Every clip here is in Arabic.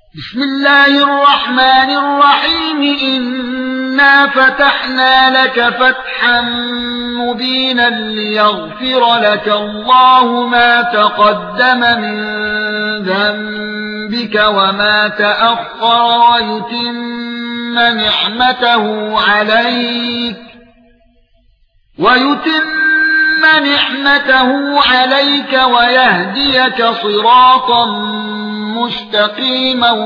بسم الله الرحمن الرحيم إنا فتحنا لك فتحا مبينا ليغفر لك الله ما تقدم من ذنبك وما تأخر ويتم نعمته عليك ويهديك صراطا مستقيما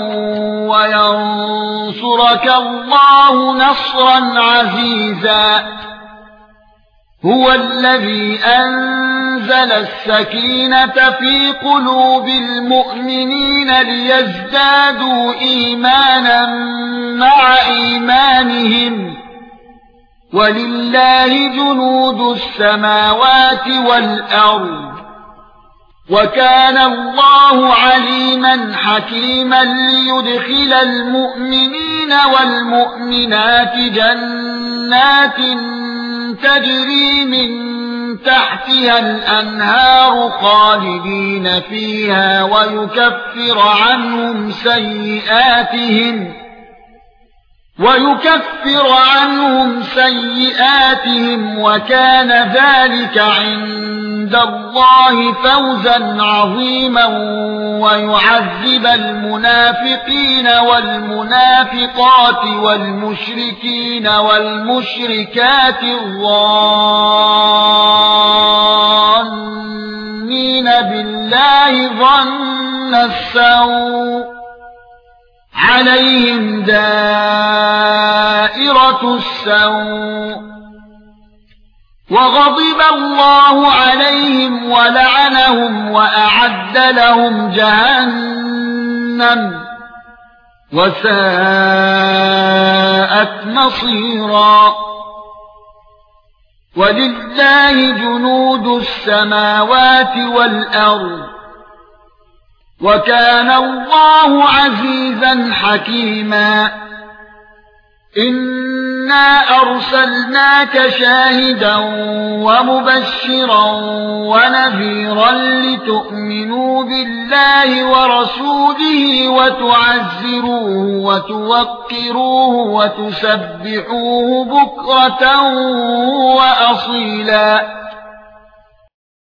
وينصرك الله نصرا عزيزا. هو الذي أنزل السكينة في قلوب المؤمنين ليزدادوا إيمانا مع إيمانهم ولله جنود السماوات والأرض وكان الله عليما حكيما ليدخل المؤمنين والمؤمنات جنات تجري من تحتها الأنهار خالدين فيها ويكفر عنهم سيئاتهم وكان ذلك عند الله فوزا عظيما ويعذب المنافقين والمنافقات والمشركين والمشركات الظانين بالله ظن السوء عليهم دائرة السوء وغضب الله عليهم ولعنهم وأعد لهم جهنم وساءت مصيرا. ولله جنود السماوات والأرض وكان الله عزيزا حكيما. إنا أرسلناك شاهدا ومبشرا ونذيرا لتؤمنوا بالله ورسوله وتعزروه وتوقروه وتسبحوه بكرة وأصيلا.